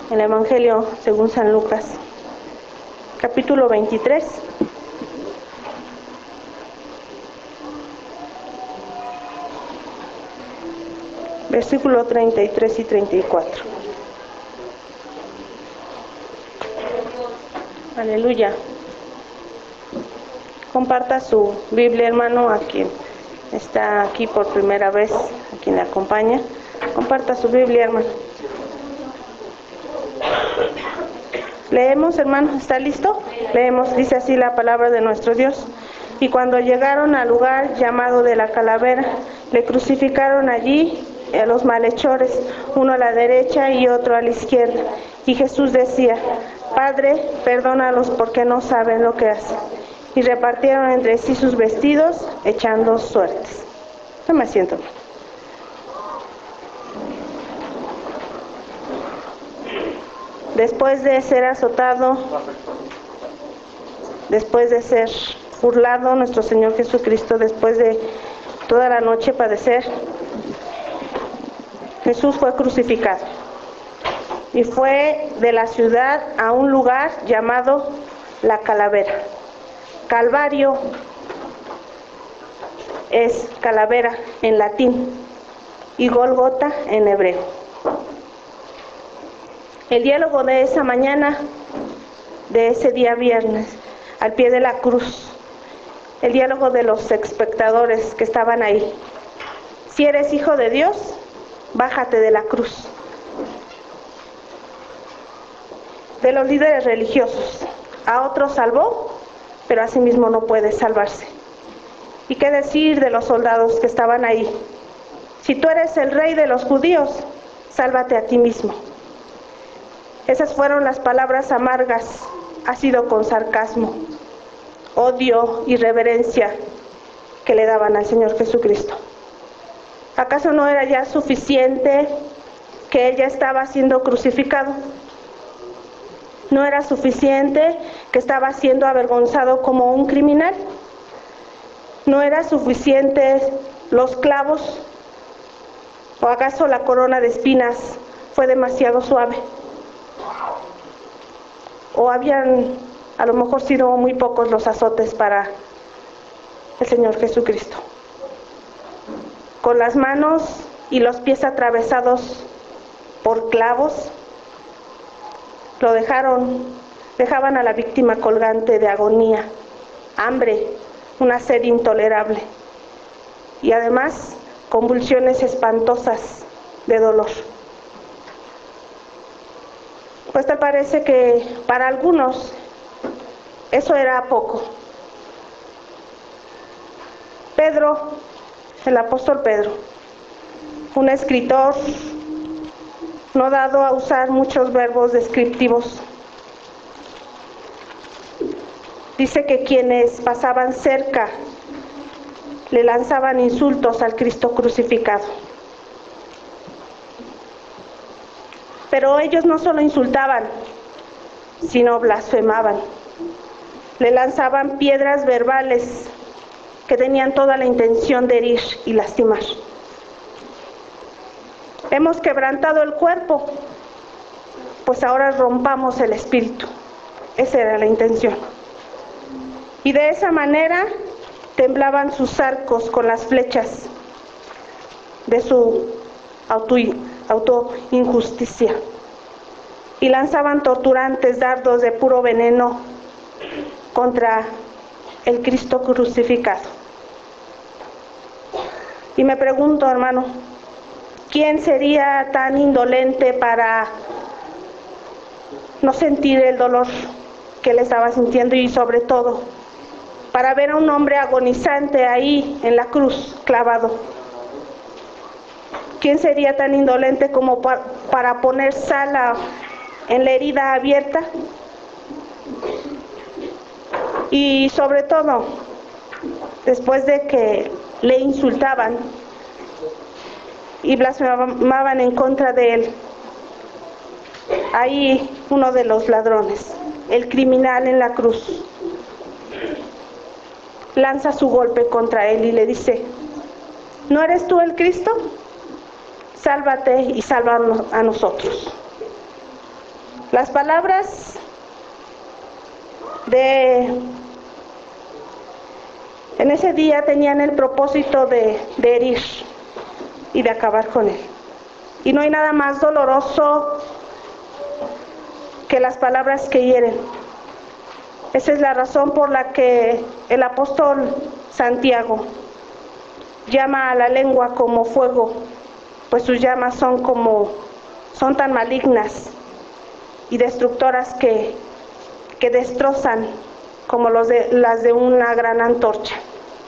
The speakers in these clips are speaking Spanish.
el Evangelio según San Lucas, capítulo 23. Versículo 33 y 34. Aleluya. Comparta su Biblia, hermano, a quien está aquí por primera vez, a quien le acompaña. Comparta su Biblia, hermano. Leemos, hermano, ¿está listo? Leemos, dice así la palabra de nuestro Dios. Y cuando llegaron al lugar llamado de la Calavera, le crucificaron allí a los malhechores, uno a la derecha y otro a la izquierda. Y Jesús decía: Padre, perdónalos porque no saben lo que hacen. Y repartieron entre sí sus vestidos, echando suertes. Toma asiento. Después de ser azotado, después de ser burlado, nuestro Señor Jesucristo, después de toda la noche padecer, Jesús fue crucificado. Y fue de la ciudad a un lugar llamado La Calavera. Calvario es calavera en latín y Gólgota en hebreo. El diálogo de esa mañana, de ese día viernes, al pie de la cruz, el diálogo de los espectadores que estaban ahí. Si eres hijo de Dios, bájate de la cruz. De los líderes religiosos, a otros salvó, pero a sí mismo no puede salvarse. ¿Y qué decir de los soldados que estaban ahí? Si tú eres el rey de los judíos, sálvate a ti mismo. Esas fueron las palabras amargas, ácido con sarcasmo, odio y reverencia que le daban al Señor Jesucristo. ¿Acaso no era ya suficiente que Él ya estaba siendo crucificado? ¿No era suficiente que estaba siendo avergonzado como un criminal? ¿No era suficiente los clavos? ¿O acaso la corona de espinas fue demasiado suave? ¿O habían a lo mejor sido muy pocos los azotes para el Señor Jesucristo? Con las manos y los pies atravesados por clavos, dejaban a la víctima colgante de agonía, hambre, una sed intolerable y además convulsiones espantosas de dolor. Pues te parece que para algunos eso era poco. Pedro, el apóstol Pedro, un escritor no dado a usar muchos verbos descriptivos, dice que quienes pasaban cerca le lanzaban insultos al Cristo crucificado. Pero ellos no solo insultaban, sino blasfemaban. Le lanzaban piedras verbales que tenían toda la intención de herir y lastimar. Hemos quebrantado el cuerpo, pues ahora rompamos el espíritu. Esa era la intención. Y de esa manera temblaban sus arcos con las flechas de su autoinjusticia y lanzaban torturantes dardos de puro veneno contra el Cristo crucificado. Y me pregunto, hermano, ¿quién sería tan indolente para no sentir el dolor que él estaba sintiendo y sobre todo para ver a un hombre agonizante ahí en la cruz clavado? ¿Quién sería tan indolente como para poner sal en la herida abierta? Y sobre todo, después de que le insultaban y blasfemaban en contra de él, ahí uno de los ladrones, el criminal en la cruz, lanza su golpe contra él y le dice: ¿no eres tú el Cristo? Sálvate y sálvanos a nosotros. Las palabras en ese día tenían el propósito de herir y de acabar con él. Y no hay nada más doloroso que las palabras que hieren. Esa es la razón por la que el apóstol Santiago llama a la lengua como fuego, pues sus llamas son tan malignas y destructoras que destrozan como las de una gran antorcha.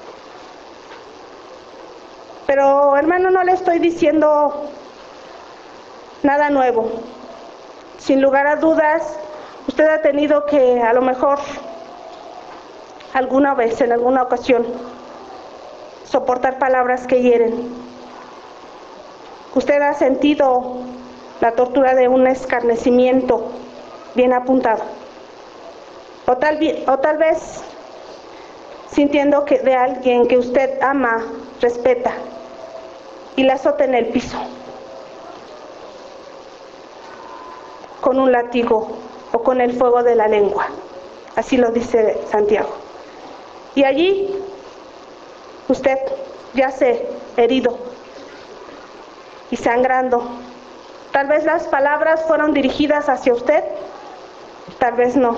Pero hermano, no le estoy diciendo nada nuevo. Sin lugar a dudas, usted ha tenido que, a lo mejor, alguna vez, en alguna ocasión, soportar palabras que hieren. Usted ha sentido la tortura de un escarnecimiento bien apuntado. O tal vez sintiendo que de alguien que usted ama, respeta, y la azota en el piso con un látigo o con el fuego de la lengua. Así lo dice Santiago. Y allí usted yace herido y sangrando. Tal vez las palabras fueron dirigidas hacia usted, tal vez no.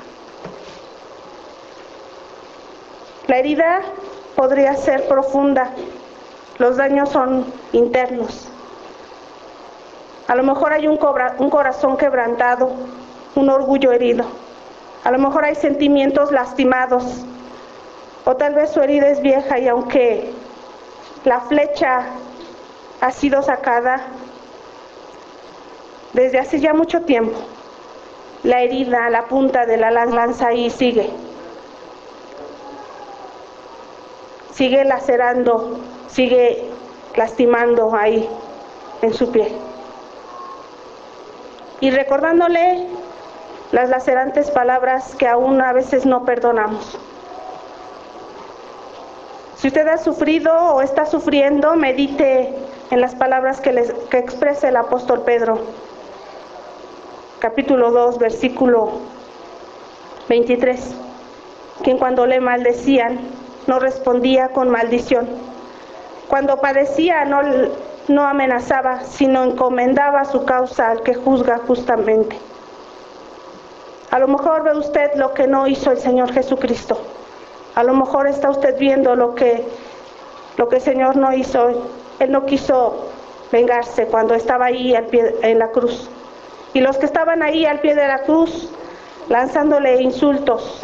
La herida podría ser profunda, los daños son internos. A lo mejor hay un corazón quebrantado, un orgullo herido. A lo mejor hay sentimientos lastimados. O tal vez su herida es vieja y aunque la flecha ha sido sacada desde hace ya mucho tiempo, la herida, la punta de la lanza ahí sigue. Sigue lacerando, sigue lastimando ahí en su piel. Y recordándole las lacerantes palabras que aún a veces no perdonamos. Si usted ha sufrido o está sufriendo, medite en las palabras que expresa el apóstol Pedro, capítulo 2, versículo 23, quien cuando le maldecían no respondía con maldición. Cuando padecía no amenazaba, sino encomendaba su causa al que juzga justamente. A lo mejor ve usted lo que no hizo el Señor Jesucristo. A lo mejor está usted viendo lo que el Señor no hizo. Él no quiso vengarse cuando estaba ahí en la cruz. Y los que estaban ahí al pie de la cruz, lanzándole insultos.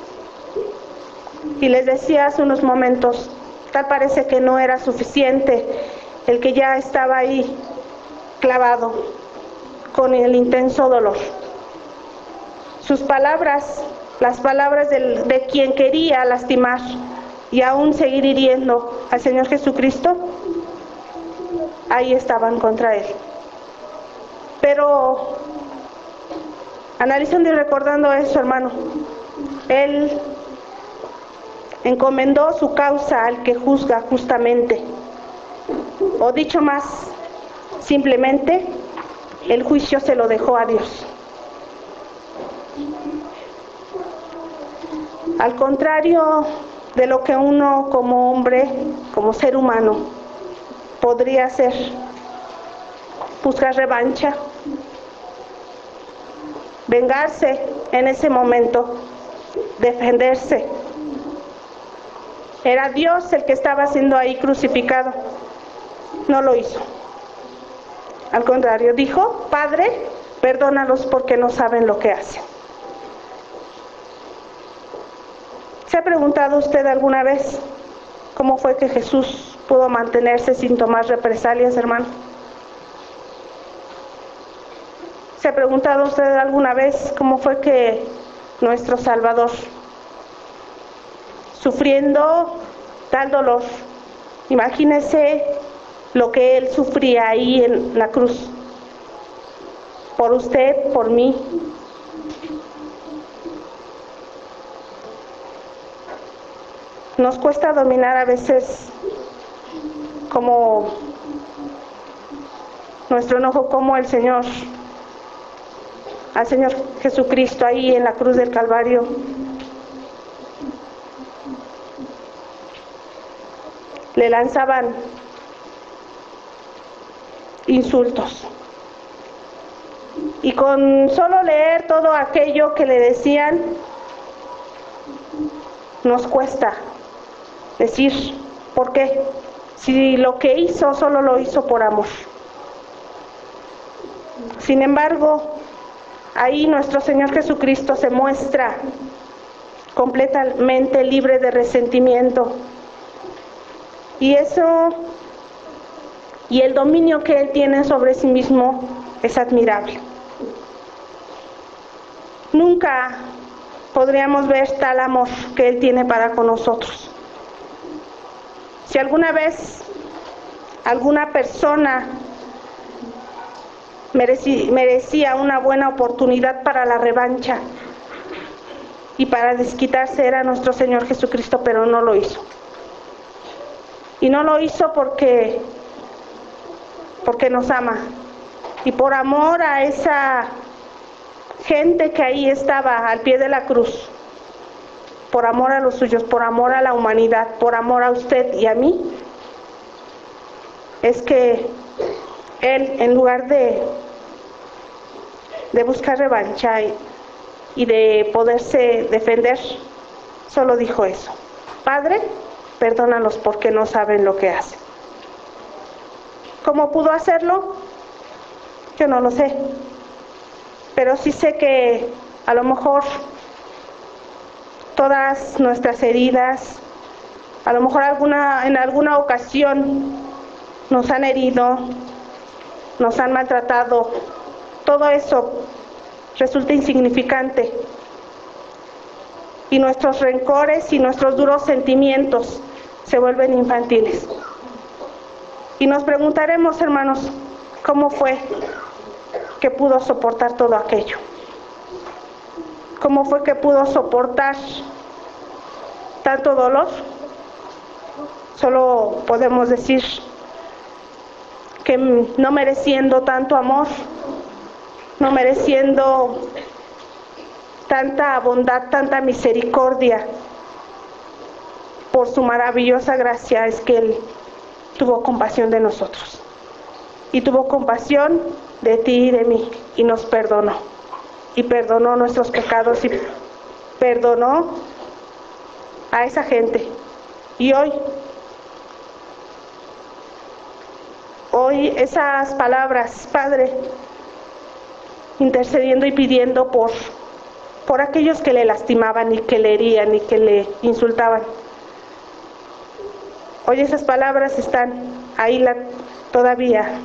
Y les decía hace unos momentos, tal parece que no era suficiente el que ya estaba ahí clavado con el intenso dolor. Sus palabras, las palabras de quien quería lastimar y aún seguir hiriendo al Señor Jesucristo, ahí estaban contra Él. Pero analizando y recordando eso, hermano, Él encomendó su causa al que juzga justamente. O dicho más simplemente, el juicio se lo dejó a Dios. Al contrario de lo que uno como hombre, como ser humano, podría hacer, buscar revancha, vengarse en ese momento, defenderse. Era Dios el que estaba siendo ahí crucificado. No lo hizo. Al contrario, dijo: Padre, perdónalos porque no saben lo que hacen. ¿Se ha preguntado usted alguna vez cómo fue que Jesús pudo mantenerse sin tomar represalias, hermano? ¿Se ha preguntado usted alguna vez cómo fue que nuestro Salvador, sufriendo tal dolor, imagínese lo que Él sufría ahí en la cruz, por usted, por mí? Nos cuesta dominar a veces como nuestro enojo, como el Señor al Señor Jesucristo ahí en la cruz del Calvario, le lanzaban insultos. Y con solo leer todo aquello que le decían, nos cuesta decir por qué, si lo que hizo solo lo hizo por amor. Sin embargo, ahí nuestro Señor Jesucristo se muestra completamente libre de resentimiento. Y eso, y el dominio que Él tiene sobre sí mismo es admirable. Nunca podríamos ver tal amor que Él tiene para con nosotros. Si alguna vez alguna persona merecía una buena oportunidad para la revancha y para desquitarse, era nuestro Señor Jesucristo, pero no lo hizo. Y no lo hizo porque nos ama, y por amor a esa gente que ahí estaba al pie de la cruz, por amor a los suyos, por amor a la humanidad, por amor a usted y a mí, es que Él, en lugar de buscar revancha y de poderse defender, solo dijo eso: Padre, perdónalos porque no saben lo que hacen. ¿Cómo pudo hacerlo? Yo no lo sé, pero sí sé que a lo mejor todas nuestras heridas, a lo mejor en alguna ocasión nos han herido, nos han maltratado, todo eso resulta insignificante, y nuestros rencores y nuestros duros sentimientos se vuelven infantiles. Y nos preguntaremos, hermanos, ¿cómo fue que pudo soportar todo aquello? ¿Cómo fue que pudo soportar tanto dolor? Solo podemos decir que no mereciendo tanto amor, no mereciendo tanta bondad, tanta misericordia, por su maravillosa gracia es que Él tuvo compasión de nosotros, y tuvo compasión de ti y de mí, y nos perdonó, y perdonó nuestros pecados, y perdonó a esa gente. Y hoy esas palabras: Padre, intercediendo y pidiendo por aquellos que le lastimaban y que le herían y que le insultaban, hoy esas palabras están ahí todavía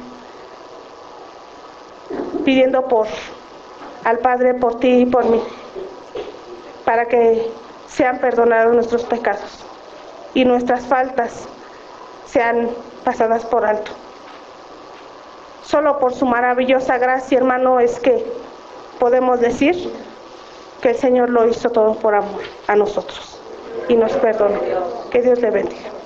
pidiendo al Padre por ti y por mí, para que sean perdonados nuestros pecados y nuestras faltas sean pasadas por alto. Solo por su maravillosa gracia, hermano, es que podemos decir que el Señor lo hizo todo por amor a nosotros y nos perdonó. Que Dios le bendiga.